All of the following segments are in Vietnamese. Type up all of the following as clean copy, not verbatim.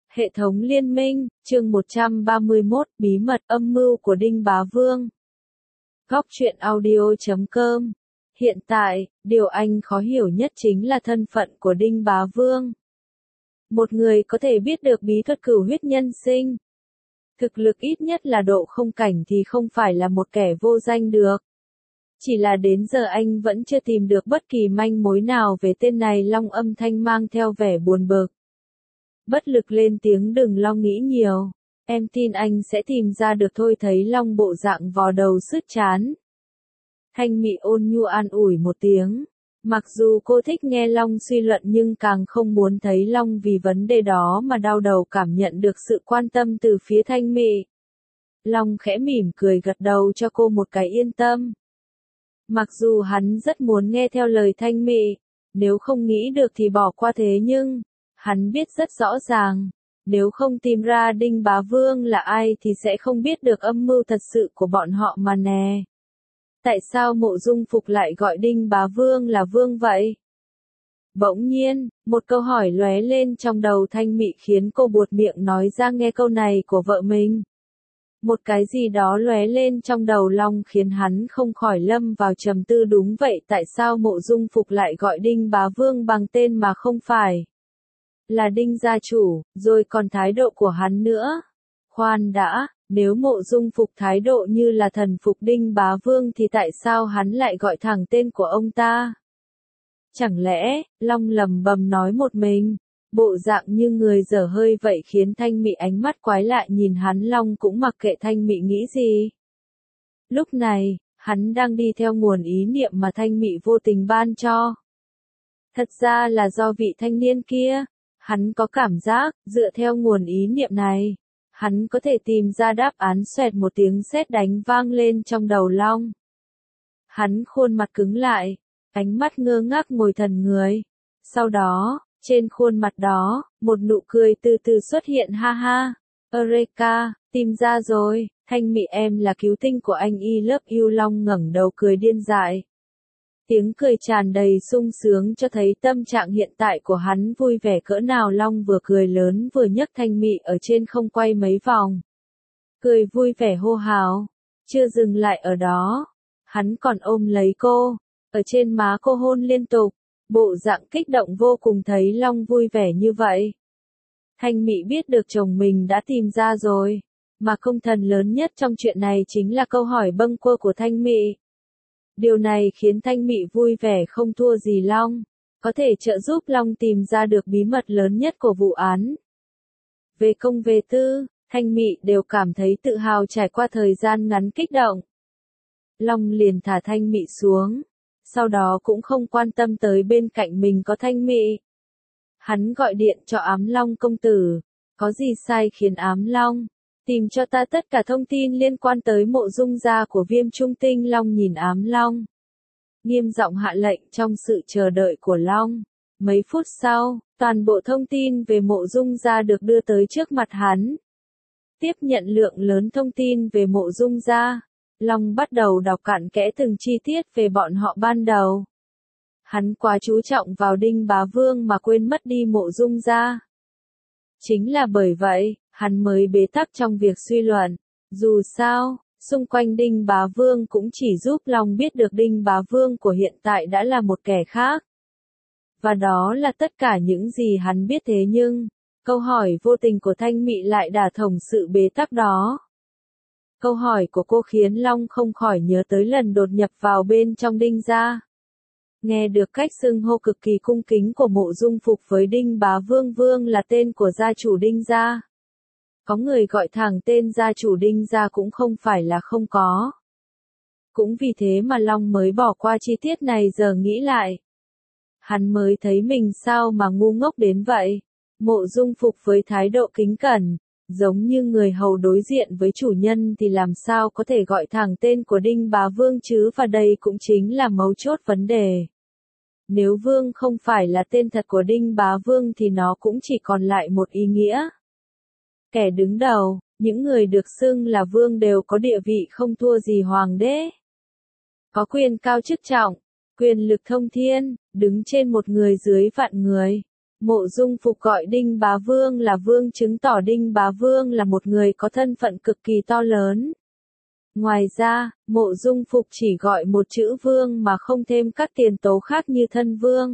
Hệ thống liên minh, chương 131, bí mật âm mưu của Đinh Bá Vương. Góc truyện audio.com. Hiện tại, điều anh khó hiểu nhất chính là thân phận của Đinh Bá Vương. Một người có thể biết được bí thuật cửu huyết nhân sinh. Thực lực ít nhất là độ không cảnh thì không phải là một kẻ vô danh được. Chỉ là đến giờ anh vẫn chưa tìm được bất kỳ manh mối nào về tên này. Long âm thanh mang theo vẻ buồn bực. Bất lực lên tiếng, đừng lo nghĩ nhiều. Em tin anh sẽ tìm ra được thôi. Thấy Long bộ dạng vò đầu sứt chán. Thanh Mị ôn nhu an ủi một tiếng. Mặc dù cô thích nghe Long suy luận nhưng càng không muốn thấy Long vì vấn đề đó mà đau đầu. Cảm nhận được sự quan tâm từ phía Thanh Mị, Long khẽ mỉm cười gật đầu cho cô một cái yên tâm. Mặc dù hắn rất muốn nghe theo lời Thanh Mị, nếu không nghĩ được thì bỏ qua, thế nhưng hắn biết rất rõ ràng, nếu không tìm ra Đinh Bá Vương là ai thì sẽ không biết được âm mưu thật sự của bọn họ mà nè. Tại sao Mộ Dung Phục lại gọi Đinh Bá Vương là Vương vậy? Bỗng nhiên, một câu hỏi lóe lên trong đầu Thanh Mị khiến cô buột miệng nói ra. Nghe câu này của vợ mình, một cái gì đó lóe lên trong đầu Long khiến hắn không khỏi lâm vào trầm tư. Đúng vậy, tại sao Mộ Dung Phục lại gọi Đinh Bá Vương bằng tên mà không phải là Đinh gia chủ, rồi còn thái độ của hắn nữa. Khoan đã, nếu Mộ Dung Phục thái độ như là thần phục Đinh Bá Vương thì tại sao hắn lại gọi thẳng tên của ông ta? Chẳng lẽ, Long lẩm bẩm nói một mình, bộ dạng như người dở hơi vậy khiến Thanh Mị ánh mắt quái lạ nhìn hắn. Long cũng mặc kệ Thanh Mị nghĩ gì. Lúc này, hắn đang đi theo nguồn ý niệm mà Thanh Mị vô tình ban cho. Thật ra là do vị thanh niên kia. Hắn có cảm giác, dựa theo nguồn ý niệm này, hắn có thể tìm ra đáp án. Xoẹt một tiếng sét đánh vang lên trong đầu Long. Hắn khuôn mặt cứng lại, ánh mắt ngơ ngác ngồi thần người. Sau đó, trên khuôn mặt đó, một nụ cười từ từ xuất hiện. Ha ha, Eureka, tìm ra rồi, Thanh Mị em là cứu tinh của anh, I love you. Long ngẩng đầu cười điên dại. Tiếng cười tràn đầy sung sướng cho thấy tâm trạng hiện tại của hắn vui vẻ cỡ nào. Long vừa cười lớn vừa nhấc Thanh Mị ở trên không quay mấy vòng. Cười vui vẻ hô hào. Chưa dừng lại ở đó, hắn còn ôm lấy cô, ở trên má cô hôn liên tục. Bộ dạng kích động vô cùng. Thấy Long vui vẻ như vậy, Thanh Mị biết được chồng mình đã tìm ra rồi. Mà công thần lớn nhất trong chuyện này chính là câu hỏi bâng quơ của Thanh Mị. Điều này khiến Thanh Mị vui vẻ không thua gì Long, có thể trợ giúp Long tìm ra được bí mật lớn nhất của vụ án. Về công về tư, Thanh Mị đều cảm thấy tự hào. Trải qua thời gian ngắn kích động, Long liền thả Thanh Mị xuống, sau đó cũng không quan tâm tới bên cạnh mình có Thanh Mị. Hắn gọi điện cho Ám Long công tử. Có gì sai khiến Ám Long tìm cho ta tất cả thông tin liên quan tới Mộ Dung gia của Viêm Trung Tinh. Long nhìn Ám Long, nghiêm giọng hạ lệnh. Trong sự chờ đợi của Long, mấy phút sau, toàn bộ thông tin về Mộ Dung gia được đưa tới trước mặt hắn. Tiếp nhận lượng lớn thông tin về Mộ Dung gia, Long bắt đầu đọc cặn kẽ từng chi tiết về bọn họ ban đầu. Hắn quá chú trọng vào Đinh Bá Vương mà quên mất đi Mộ Dung gia. Chính là bởi vậy, hắn mới bế tắc trong việc suy luận. Dù sao, xung quanh Đinh Bá Vương cũng chỉ giúp Long biết được Đinh Bá Vương của hiện tại đã là một kẻ khác. Và đó là tất cả những gì hắn biết. Thế nhưng, câu hỏi vô tình của Thanh Mị lại đả thông sự bế tắc đó. Câu hỏi của cô khiến Long không khỏi nhớ tới lần đột nhập vào bên trong Đinh gia. Nghe được cách xưng hô cực kỳ cung kính của Mộ Dung Phục với Đinh Bá Vương. Vương là tên của gia chủ Đinh gia. Có người gọi thẳng tên gia chủ Đinh gia cũng không phải là không có. Cũng vì thế mà Long mới bỏ qua chi tiết này. Giờ nghĩ lại, hắn mới thấy mình sao mà ngu ngốc đến vậy. Mộ Dung Phục với thái độ kính cẩn, giống như người hầu đối diện với chủ nhân thì làm sao có thể gọi thẳng tên của Đinh Bá Vương chứ. Và đây cũng chính là mấu chốt vấn đề. Nếu Vương không phải là tên thật của Đinh Bá Vương thì nó cũng chỉ còn lại một ý nghĩa. Kẻ đứng đầu, những người được xưng là Vương đều có địa vị không thua gì hoàng đế. Có quyền cao chức trọng, quyền lực thông thiên, đứng trên một người dưới vạn người. Mộ Dung Phục gọi Đinh Bá Vương là vương, chứng tỏ Đinh Bá Vương là một người có thân phận cực kỳ to lớn. Ngoài ra, Mộ Dung Phục chỉ gọi một chữ vương mà không thêm các tiền tố khác như thân vương,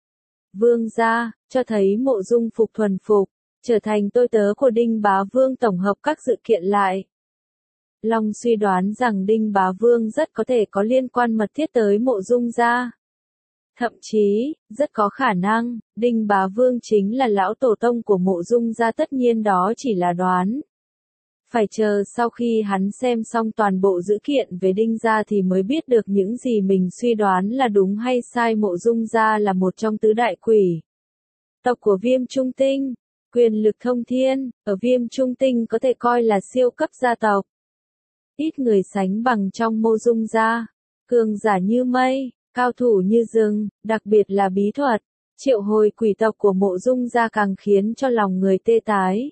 vương gia, cho thấy Mộ Dung Phục thuần phục, trở thành tôi tớ của Đinh Bá Vương. Tổng hợp các sự kiện lại, Long suy đoán rằng Đinh Bá Vương rất có thể có liên quan mật thiết tới Mộ Dung gia. Thậm chí, rất có khả năng, Đinh Bá Vương chính là lão tổ tông của Mộ Dung gia. Tất nhiên đó chỉ là đoán. Phải chờ sau khi hắn xem xong toàn bộ dữ kiện về Đinh gia thì mới biết được những gì mình suy đoán là đúng hay sai. Mộ Dung gia là một trong tứ đại quỷ tộc của Viêm Trung Tinh, quyền lực thông thiên, ở Viêm Trung Tinh có thể coi là siêu cấp gia tộc. Ít người sánh bằng trong Mộ Dung gia, cường giả như mây, cao thủ như rừng, đặc biệt là bí thuật, triệu hồi quỷ tộc của Mộ Dung gia càng khiến cho lòng người tê tái,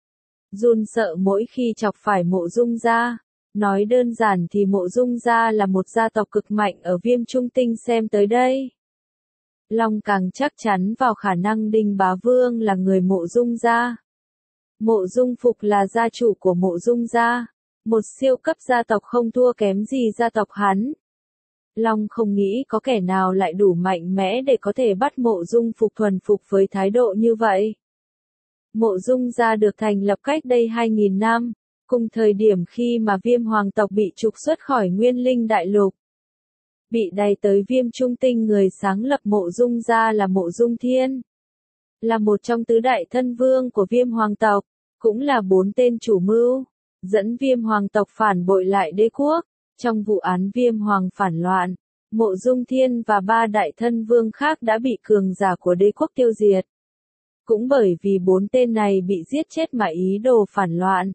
run sợ mỗi khi chọc phải Mộ Dung gia. Nói đơn giản thì Mộ Dung gia là một gia tộc cực mạnh ở Viêm Trung Tinh. Xem tới đây, Long càng chắc chắn vào khả năng Đinh Bá Vương là người Mộ Dung gia. Mộ Dung Phục là gia chủ của Mộ Dung gia, một siêu cấp gia tộc không thua kém gì gia tộc hắn. Long không nghĩ có kẻ nào lại đủ mạnh mẽ để có thể bắt Mộ Dung Phục thuần phục với thái độ như vậy. Mộ Dung gia được thành lập cách đây 2000 năm, cùng thời điểm khi mà Viêm hoàng tộc bị trục xuất khỏi Nguyên Linh Đại Lục, bị đày tới Viêm Trung Tinh. Người sáng lập Mộ Dung gia là Mộ Dung Thiên, là một trong tứ đại thân vương của Viêm hoàng tộc, cũng là 4 tên chủ mưu, dẫn Viêm hoàng tộc phản bội lại đế quốc. Trong vụ án Viêm hoàng phản loạn, Mộ Dung Thiên và 3 đại thân vương khác đã bị cường giả của đế quốc tiêu diệt. Cũng bởi vì 4 tên này bị giết chết mà ý đồ phản loạn,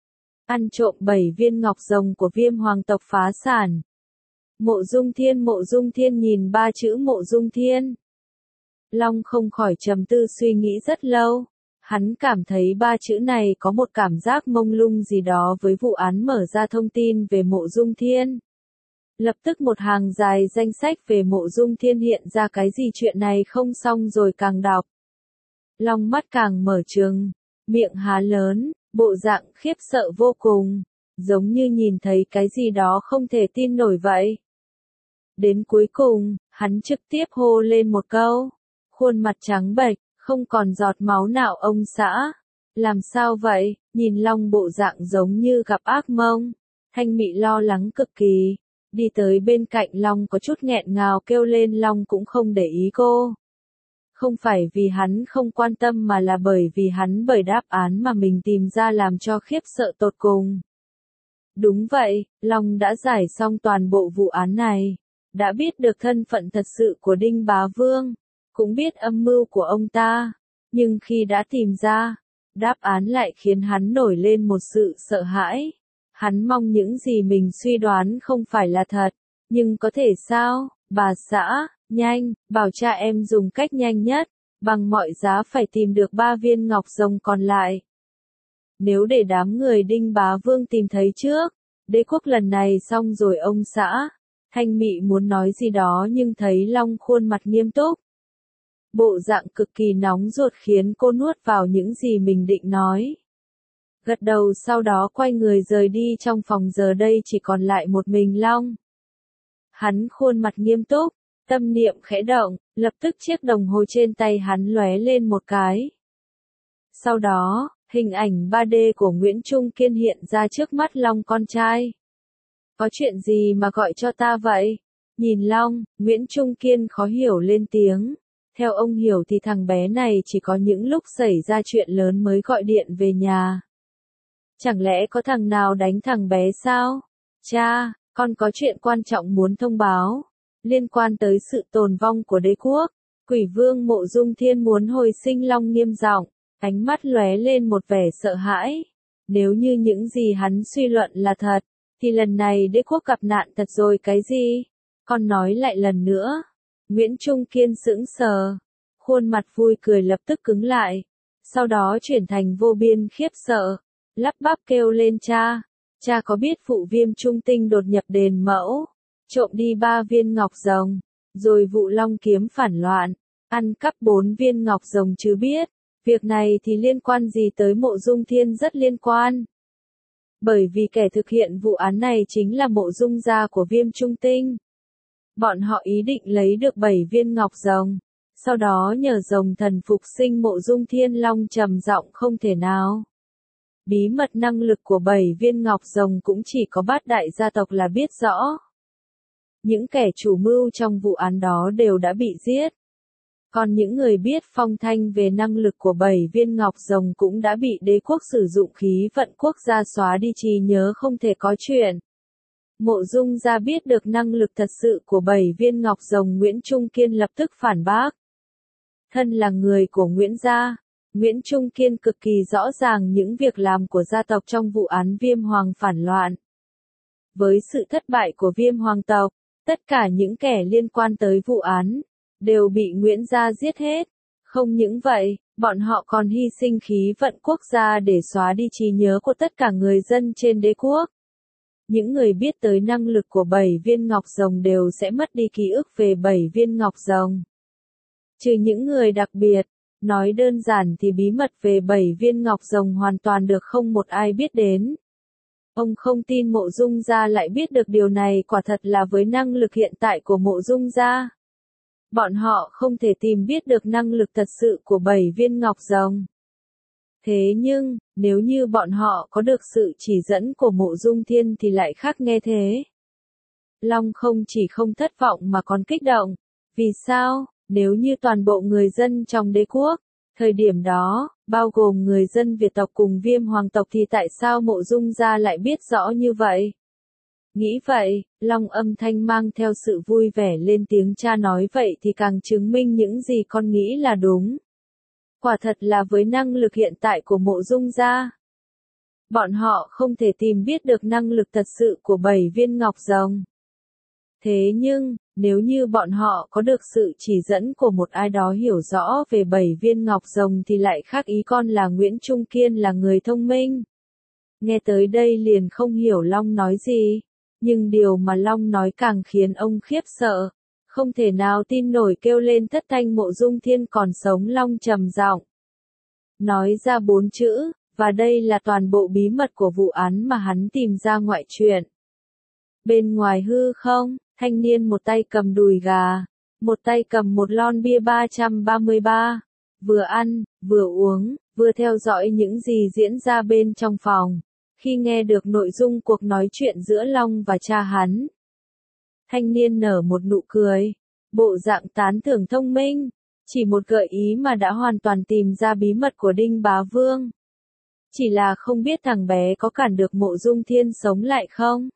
ăn trộm 7 viên ngọc rồng của Viêm hoàng tộc phá sản. Mộ Dung Thiên nhìn 3 chữ Mộ Dung Thiên, Long không khỏi trầm tư suy nghĩ rất lâu. Hắn cảm thấy 3 chữ này có một cảm giác mông lung gì đó với vụ án. Mở ra thông tin về Mộ Dung Thiên, lập tức một hàng dài danh sách về Mộ Dung Thiên hiện ra. Cái gì chuyện này không xong rồi càng đọc, Long mắt càng mở trừng, miệng há lớn, bộ dạng khiếp sợ vô cùng, giống như nhìn thấy cái gì đó không thể tin nổi vậy. Đến cuối cùng, hắn trực tiếp hô lên một câu, khuôn mặt trắng bệch, không còn giọt máu nào. Ông xã, làm sao vậy? Nhìn Long bộ dạng giống như gặp ác mộng. Thanh Mị lo lắng cực kỳ, đi tới bên cạnh Long có chút nghẹn ngào kêu lên. Long cũng không để ý cô. Không phải vì hắn không quan tâm mà là bởi vì bởi đáp án mà mình tìm ra làm cho khiếp sợ tột cùng. Đúng vậy, Long đã giải xong toàn bộ vụ án này, đã biết được thân phận thật sự của Đinh Bá Vương, cũng biết âm mưu của ông ta, nhưng khi đã tìm ra, đáp án lại khiến hắn nổi lên một sự sợ hãi. Hắn mong những gì mình suy đoán không phải là thật, nhưng có thể sao? Bà xã, nhanh, bảo cha em dùng cách nhanh nhất, bằng mọi giá phải tìm được 3 viên ngọc rồng còn lại. Nếu để đám người Đinh Bá Vương tìm thấy trước, đế quốc lần này xong rồi ông xã. Thanh Mị muốn nói gì đó nhưng thấy Long khuôn mặt nghiêm túc, bộ dạng cực kỳ nóng ruột khiến cô nuốt vào những gì mình định nói. Gật đầu sau đó quay người rời đi. Trong phòng giờ đây chỉ còn lại một mình Long. Hắn khuôn mặt nghiêm túc, tâm niệm khẽ động, lập tức chiếc đồng hồ trên tay hắn lóe lên một cái. Sau đó, hình ảnh 3D của Nguyễn Trung Kiên hiện ra trước mắt Long con trai. Có chuyện gì mà gọi cho ta vậy? Nhìn Long, Nguyễn Trung Kiên khó hiểu lên tiếng. Theo ông hiểu thì thằng bé này chỉ có những lúc xảy ra chuyện lớn mới gọi điện về nhà. Chẳng lẽ có thằng nào đánh thằng bé sao? Cha, con có chuyện quan trọng muốn thông báo. Liên quan tới sự tồn vong của đế quốc, Quỷ Vương Mộ Dung Thiên muốn hồi sinh. Long nghiêm giọng, ánh mắt lóe lên một vẻ sợ hãi. Nếu như những gì hắn suy luận là thật, thì lần này đế quốc gặp nạn thật rồi. Cái gì? Con nói lại lần nữa. Nguyễn Trung Kiên sững sờ, khuôn mặt vui cười lập tức cứng lại, sau đó chuyển thành vô biên khiếp sợ, lắp bắp kêu lên cha. Cha có biết vụ Viêm Trung Tinh đột nhập đền Mẫu, trộm đi 3 viên ngọc rồng, rồi vụ Long Kiếm phản loạn, ăn cắp 4 viên ngọc rồng chứ biết. Việc này thì liên quan gì tới Mộ Dung Thiên? Rất liên quan. Bởi vì kẻ thực hiện vụ án này chính là Mộ Dung gia của Viêm Trung Tinh. Bọn họ ý định lấy được 7 viên ngọc rồng, sau đó nhờ rồng thần phục sinh Mộ Dung Thiên. Long trầm giọng: không thể nào. Bí mật năng lực của 7 viên ngọc rồng cũng chỉ có Bát đại gia tộc là biết rõ. Những kẻ chủ mưu trong vụ án đó đều đã bị giết. Còn những người biết phong thanh về năng lực của 7 viên ngọc rồng cũng đã bị đế quốc sử dụng khí vận quốc gia xóa đi trí nhớ, không thể có chuyện. Mộ Dung gia biết được năng lực thật sự của 7 viên ngọc rồng. Nguyễn Trung Kiên lập tức phản bác. Thân là người của Nguyễn gia, Nguyễn Trung Kiên cực kỳ rõ ràng những việc làm của gia tộc trong vụ án Viêm Hoàng phản loạn. Với sự thất bại của Viêm Hoàng tộc, tất cả những kẻ liên quan tới vụ án đều bị Nguyễn gia giết hết. Không những vậy, bọn họ còn hy sinh khí vận quốc gia để xóa đi trí nhớ của tất cả người dân trên đế quốc. Những người biết tới năng lực của 7 viên ngọc rồng đều sẽ mất đi ký ức về 7 viên ngọc rồng. Trừ những người đặc biệt, nói đơn giản thì bí mật về 7 viên ngọc rồng hoàn toàn được không một ai biết đến. Ông không tin Mộ Dung gia lại biết được điều này. Quả thật là với năng lực hiện tại của Mộ Dung gia, bọn họ không thể tìm biết được năng lực thật sự của 7 viên ngọc rồng. Thế nhưng, nếu như bọn họ có được sự chỉ dẫn của Mộ Dung Thiên thì lại khác nghe thế. Long không chỉ không thất vọng mà còn kích động. Vì sao? Nếu như toàn bộ người dân trong đế quốc, thời điểm đó, bao gồm người dân Việt tộc cùng Viêm Hoàng tộc, thì tại sao Mộ Dung gia lại biết rõ như vậy? Nghĩ vậy, Long âm thanh mang theo sự vui vẻ lên tiếng: cha nói vậy thì càng chứng minh những gì con nghĩ là đúng. Quả thật là với năng lực hiện tại của Mộ Dung gia, bọn họ không thể tìm biết được năng lực thật sự của 7 viên ngọc rồng. Thế nhưng, nếu như bọn họ có được sự chỉ dẫn của một ai đó hiểu rõ về 7 viên ngọc rồng thì lại khác. Ý con là Nguyễn Trung Kiên là người thông minh. Nghe tới đây liền không hiểu Long nói gì. Nhưng điều mà Long nói càng khiến ông khiếp sợ. Không thể nào tin nổi, kêu lên thất thanh: Mộ Dung Thiên còn sống! Long trầm giọng nói ra 4 chữ, và đây là toàn bộ bí mật của vụ án mà hắn tìm ra ngoại truyện. Bên ngoài hư không, thanh niên một tay cầm đùi gà, một tay cầm một lon bia 333, vừa ăn, vừa uống, vừa theo dõi những gì diễn ra bên trong phòng. Khi nghe được nội dung cuộc nói chuyện giữa Long và cha hắn, thanh niên nở một nụ cười, bộ dạng tán thưởng thông minh, chỉ một gợi ý mà đã hoàn toàn tìm ra bí mật của Đinh Bá Vương. Chỉ là không biết thằng bé có cản được Mộ Dung Thiên sống lại không?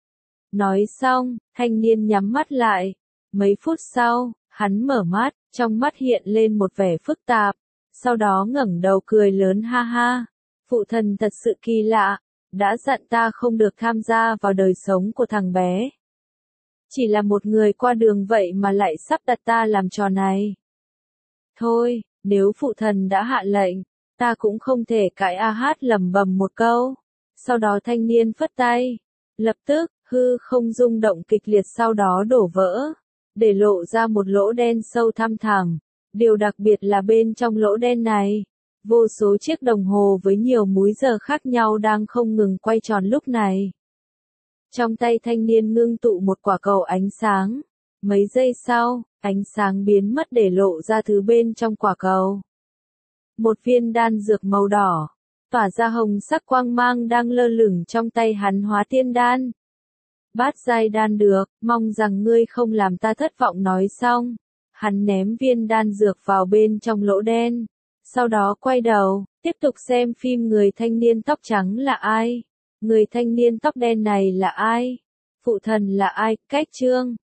Nói xong, thanh niên nhắm mắt lại. Mấy phút sau, hắn mở mắt, trong mắt hiện lên một vẻ phức tạp, sau đó ngẩng đầu cười lớn: ha ha, phụ thần thật sự kỳ lạ, đã dặn ta không được tham gia vào đời sống của thằng bé. Chỉ là một người qua đường vậy mà lại sắp đặt ta làm trò này. Thôi, nếu phụ thần đã hạ lệnh, ta cũng không thể cãi. Hát lẩm bẩm một câu. Sau đó thanh niên phất tay. Lập tức, hư không rung động kịch liệt, sau đó đổ vỡ, để lộ ra một lỗ đen sâu thăm thẳm. Điều đặc biệt là bên trong lỗ đen này, vô số chiếc đồng hồ với nhiều múi giờ khác nhau đang không ngừng quay tròn lúc này. Trong tay thanh niên ngưng tụ một quả cầu ánh sáng. Mấy giây sau, ánh sáng biến mất để lộ ra thứ bên trong quả cầu. Một viên đan dược màu đỏ, tỏa ra hồng sắc quang mang đang lơ lửng trong tay hắn. Hóa tiên đan. Bát giai đan được, mong rằng ngươi không làm ta thất vọng. Nói xong, hắn ném viên đan dược vào bên trong lỗ đen. Sau đó quay đầu, tiếp tục xem phim. Người thanh niên tóc trắng là ai? Người thanh niên tóc đen này là ai? Phụ thần là ai? Cách chương